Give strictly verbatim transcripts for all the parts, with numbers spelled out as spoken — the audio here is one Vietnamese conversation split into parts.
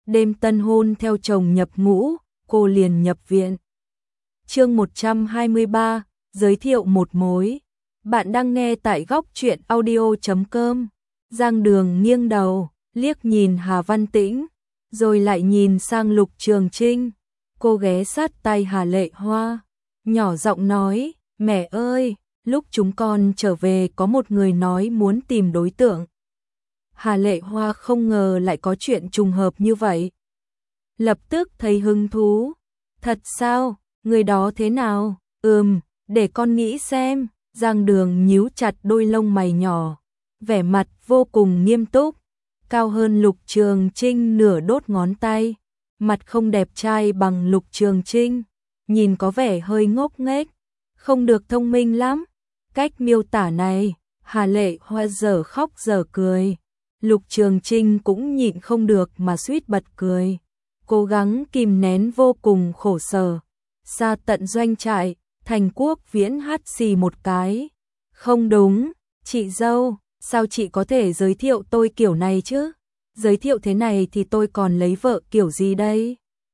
đêm tân hôn theo chồng nhập ngũ, cô liền nhập viện. Chương một trăm hai mươi ba, giới thiệu một mối. Bạn đang nghe tại góc truyện audio chấm com. Giang Đường nghiêng đầu, liếc nhìn Hà Văn Tĩnh, rồi lại nhìn sang Lục Trường Trinh. Cô ghé sát tai Hà Lệ Hoa, nhỏ giọng nói, mẹ ơi, lúc chúng con trở về có một người nói muốn tìm đối tượng. Hà Lệ Hoa không ngờ lại có chuyện trùng hợp như vậy. Lập tức thấy hứng thú. Thật sao, người đó thế nào? Ừm, để con nghĩ xem. Giang Đường nhíu chặt đôi lông mày nhỏ, vẻ mặt vô cùng nghiêm túc, cao hơn Lục Trường Trinh nửa đốt ngón tay, mặt không đẹp trai bằng Lục Trường Trinh, nhìn có vẻ hơi ngốc nghếch, không được thông minh lắm. Cách miêu tả này, Hà Lệ Hoa giờ khóc giờ cười. Lục Trường Trinh cũng nhịn không được mà suýt bật cười, cố gắng kìm nén vô cùng khổ sở. Xa tận doanh trại, Thành Quốc Viễn hắt xì một cái. Không đúng, chị dâu, sao chị có thể giới thiệu tôi kiểu này chứ? Giới thiệu thế này thì tôi còn lấy vợ kiểu gì đây?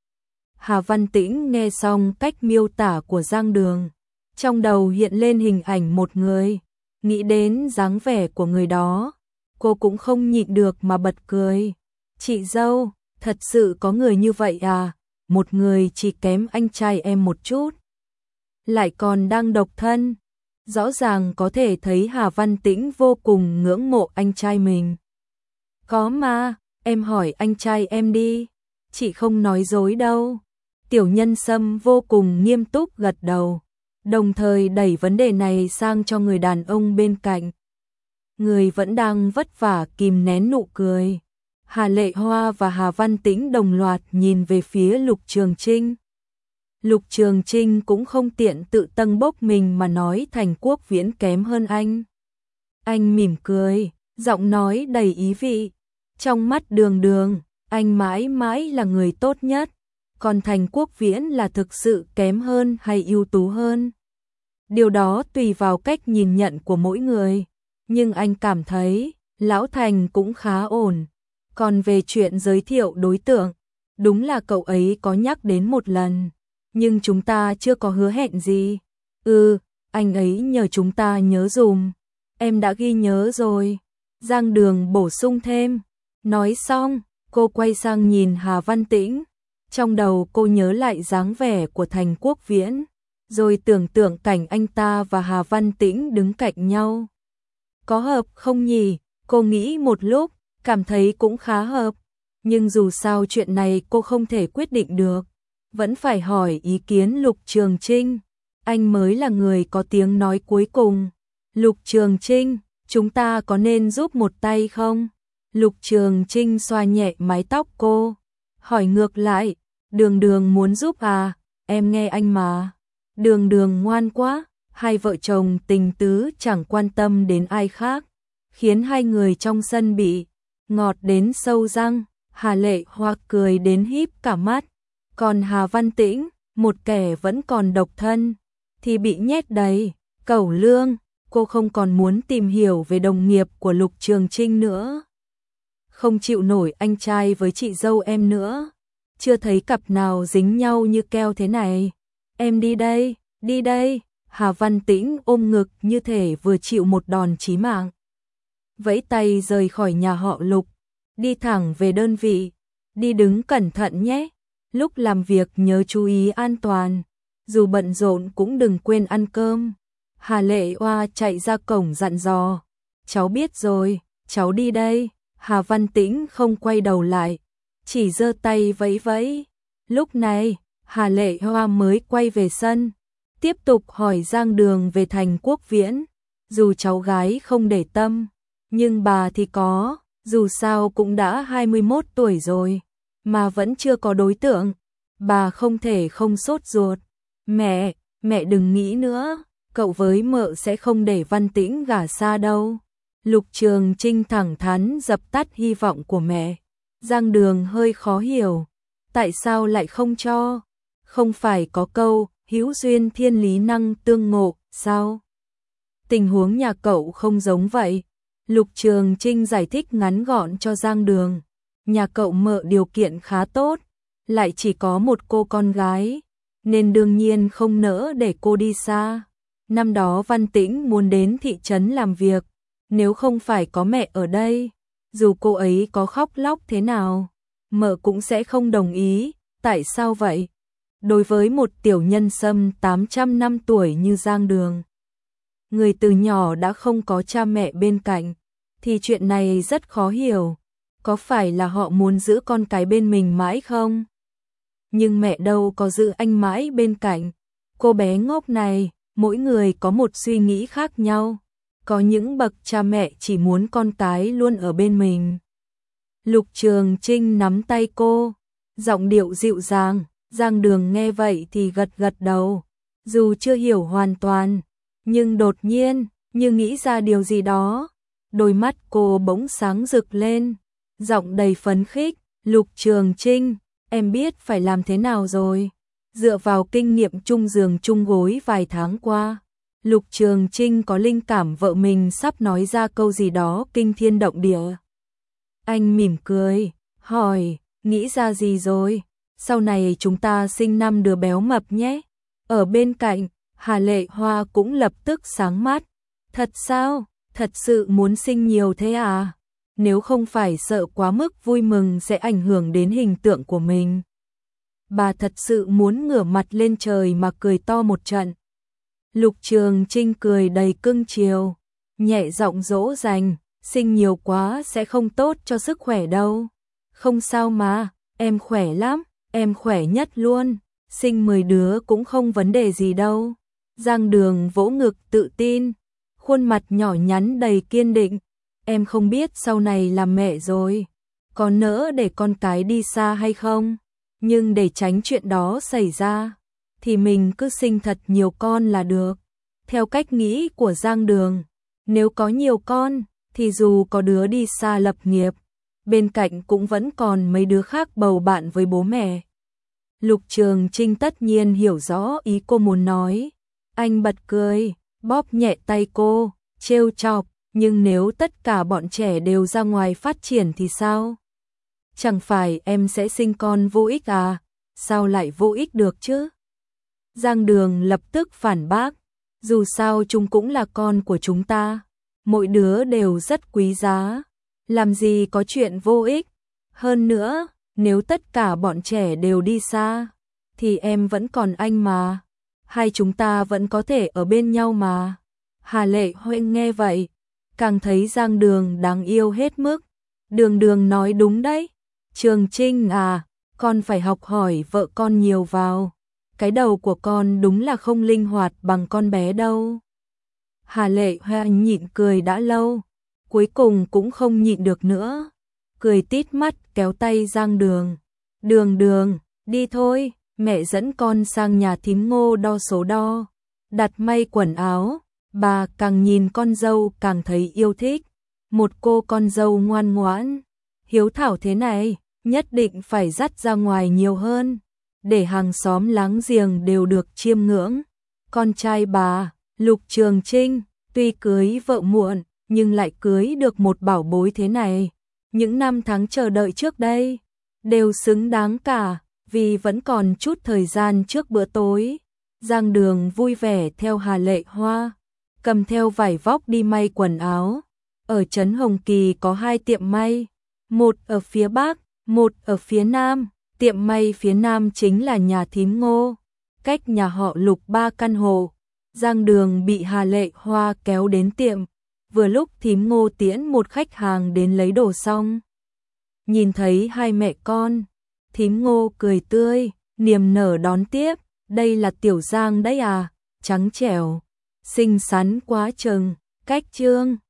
Hà Văn Tĩnh nghe xong cách miêu tả của Giang Đường, trong đầu hiện lên hình ảnh một người, nghĩ đến dáng vẻ của người đó, cô cũng không nhịn được mà bật cười. Chị dâu, thật sự có người như vậy à? Một người chỉ kém anh trai em một chút, lại còn đang độc thân. Rõ ràng có thể thấy Hà Văn Tĩnh vô cùng ngưỡng mộ anh trai mình. Có mà, em hỏi anh trai em đi. Chị không nói dối đâu. Tiểu Nhân Sâm vô cùng nghiêm túc gật đầu, đồng thời đẩy vấn đề này sang cho người đàn ông bên cạnh. Người vẫn đang vất vả kìm nén nụ cười. Hà Lệ Hoa và Hà Văn Tĩnh đồng loạt nhìn về phía Lục Trường Trinh. Lục Trường Trinh cũng không tiện tự tâng bốc mình mà nói Thành Quốc Viễn kém hơn anh. Anh mỉm cười, giọng nói đầy ý vị. Trong mắt Đường Đường, anh mãi mãi là người tốt nhất, còn Thành Quốc Viễn là thực sự kém hơn hay ưu tú hơn. Điều đó tùy vào cách nhìn nhận của mỗi người, nhưng anh cảm thấy Lão Thành cũng khá ổn. Còn về chuyện giới thiệu đối tượng, đúng là cậu ấy có nhắc đến một lần, nhưng chúng ta chưa có hứa hẹn gì. Ừ, anh ấy nhờ chúng ta nhớ dùm. Em đã ghi nhớ rồi. Giang Đường bổ sung thêm. Nói xong, cô quay sang nhìn Hà Văn Tĩnh. Trong đầu cô nhớ lại dáng vẻ của Thành Quốc Viễn, rồi tưởng tượng cảnh anh ta và Hà Văn Tĩnh đứng cạnh nhau. Có hợp không nhỉ? Cô nghĩ một lúc, cảm thấy cũng khá hợp. Nhưng dù sao chuyện này cô không thể quyết định được, vẫn phải hỏi ý kiến Lục Trường Trinh. Anh mới là người có tiếng nói cuối cùng. Lục Trường Trinh, chúng ta có nên giúp một tay không? Lục Trường Trinh xoa nhẹ mái tóc cô, hỏi ngược lại, Đường Đường muốn giúp à? Em nghe anh mà. Đường Đường ngoan quá. Hai vợ chồng tình tứ chẳng quan tâm đến ai khác, khiến hai người trong sân bị ngọt đến sâu răng. Hà Lệ Hoa cười đến híp cả mắt, còn Hà Văn Tĩnh, một kẻ vẫn còn độc thân, thì bị nhét đầy cẩu lương. Cô không còn muốn tìm hiểu về đồng nghiệp của Lục Trường Trinh nữa, không chịu nổi anh trai với chị dâu em nữa. Chưa thấy cặp nào dính nhau như keo thế này. Em đi đây, đi đây. Hà Văn Tĩnh ôm ngực như thể vừa chịu một đòn chí mạng, vẫy tay rời khỏi nhà họ Lục, đi thẳng về đơn vị. Đi đứng cẩn thận nhé, lúc làm việc nhớ chú ý an toàn, dù bận rộn cũng đừng quên ăn cơm. Hà Lệ Hoa chạy ra cổng dặn dò. Cháu biết rồi, cháu đi đây. Hà Văn Tĩnh không quay đầu lại, chỉ giơ tay vẫy vẫy. Lúc này, Hà Lệ Hoa mới quay về sân, tiếp tục hỏi Giang Đường về Thành Quốc Viễn. Dù cháu gái không để tâm, nhưng bà thì có, dù sao cũng đã hai mươi mốt tuổi rồi, mà vẫn chưa có đối tượng. Bà không thể không sốt ruột. Mẹ, mẹ đừng nghĩ nữa, cậu với mợ sẽ không để Văn Tĩnh gả xa đâu. Lục Trường Trinh thẳng thắn dập tắt hy vọng của mẹ. Giang Đường hơi khó hiểu, tại sao lại không cho? Không phải có câu hữu duyên thiên lý năng tương ngộ sao? Tình huống nhà cậu không giống vậy. Lục Trường Trinh giải thích ngắn gọn cho Giang Đường. nhà cậu Mợ điều kiện khá tốt, lại chỉ có một cô con gái, nên đương nhiên không nỡ để cô đi xa. Năm đó Văn Tĩnh muốn đến thị trấn làm việc, nếu không phải có mẹ ở đây, dù cô ấy có khóc lóc thế nào, Mợ cũng sẽ không đồng ý. Tại sao vậy? Đối với một tiểu nhân sâm tám trăm năm tuổi như Giang Đường, người từ nhỏ đã không có cha mẹ bên cạnh, thì chuyện này rất khó hiểu. Có phải là họ muốn giữ con cái bên mình mãi không? Nhưng mẹ đâu có giữ anh mãi bên cạnh. Cô bé ngốc này, mỗi người có một suy nghĩ khác nhau. Có những bậc cha mẹ chỉ muốn con cái luôn ở bên mình. Lục Trường Trinh nắm tay cô, giọng điệu dịu dàng. Giang Đường nghe vậy thì gật gật đầu, dù chưa hiểu hoàn toàn, nhưng đột nhiên, như nghĩ ra điều gì đó, đôi mắt cô bỗng sáng rực lên, giọng đầy phấn khích. Lục Trường Trinh, em biết phải làm thế nào rồi. Dựa vào kinh nghiệm chung giường chung gối vài tháng qua, Lục Trường Trinh có linh cảm vợ mình sắp nói ra câu gì đó kinh thiên động địa. Anh mỉm cười, hỏi, nghĩ ra gì rồi? Sau này chúng ta sinh năm đứa béo mập nhé. Ở bên cạnh, Hà Lệ Hoa cũng lập tức sáng mắt. Thật sao? Thật sự muốn sinh nhiều thế à? Nếu không phải sợ quá mức vui mừng sẽ ảnh hưởng đến hình tượng của mình. Bà thật sự muốn ngửa mặt lên trời mà cười to một trận. Lục Trường Trinh cười đầy cưng chiều, nhẹ giọng dỗ dành, sinh nhiều quá sẽ không tốt cho sức khỏe đâu. Không sao mà, em khỏe lắm, em khỏe nhất luôn, sinh mười đứa cũng không vấn đề gì đâu. Giang Đường vỗ ngực tự tin, khuôn mặt nhỏ nhắn đầy kiên định. Em không biết sau này làm mẹ rồi, có nỡ để con cái đi xa hay không, nhưng để tránh chuyện đó xảy ra, thì mình cứ sinh thật nhiều con là được. Theo cách nghĩ của Giang Đường, nếu có nhiều con, thì dù có đứa đi xa lập nghiệp, bên cạnh cũng vẫn còn mấy đứa khác bầu bạn với bố mẹ. Lục Trường Trinh tất nhiên hiểu rõ ý cô muốn nói. Anh bật cười, bóp nhẹ tay cô, trêu chọc, nhưng nếu tất cả bọn trẻ đều ra ngoài phát triển thì sao? Chẳng phải em sẽ sinh con vô ích à? Sao lại vô ích được chứ? Giang Đường lập tức phản bác, dù sao chúng cũng là con của chúng ta, mỗi đứa đều rất quý giá, làm gì có chuyện vô ích. Hơn nữa, nếu tất cả bọn trẻ đều đi xa, thì em vẫn còn anh mà, hai chúng ta vẫn có thể ở bên nhau mà. Hà Lệ Hoa nghe vậy, càng thấy Giang Đường đáng yêu hết mức. Đường Đường nói đúng đấy, Trường Trinh à, con phải học hỏi vợ con nhiều vào, cái đầu của con đúng là không linh hoạt bằng con bé đâu. Hà Lệ Hoa nhịn cười đã lâu, cuối cùng cũng không nhịn được nữa, cười tít mắt kéo tay Giang Đường. Đường Đường, đi thôi, mẹ dẫn con sang nhà thím Ngô đo số đo, đặt may quần áo. Bà càng nhìn con dâu càng thấy yêu thích, một cô con dâu ngoan ngoãn, hiếu thảo thế này, nhất định phải dắt ra ngoài nhiều hơn, để hàng xóm láng giềng đều được chiêm ngưỡng. Con trai bà, Lục Trường Trinh, tuy cưới vợ muộn, nhưng lại cưới được một bảo bối thế này. Những năm tháng chờ đợi trước đây, đều xứng đáng cả, vì vẫn còn chút thời gian trước bữa tối. Giang Đường vui vẻ theo Hà Lệ Hoa, cầm theo vải vóc đi may quần áo. Ở trấn Hồng Kỳ có hai tiệm may, một ở phía Bắc, một ở phía Nam. Tiệm may phía Nam chính là nhà thím Ngô, cách nhà họ Lục ba căn hộ. Giang Đường bị Hà Lệ Hoa kéo đến tiệm, vừa lúc thím Ngô tiễn một khách hàng đến lấy đồ xong. Nhìn thấy hai mẹ con, thím Ngô cười tươi, niềm nở đón tiếp. Đây là Tiểu Giang đấy à, trắng trẻo, xinh xắn quá chừng, cách trương.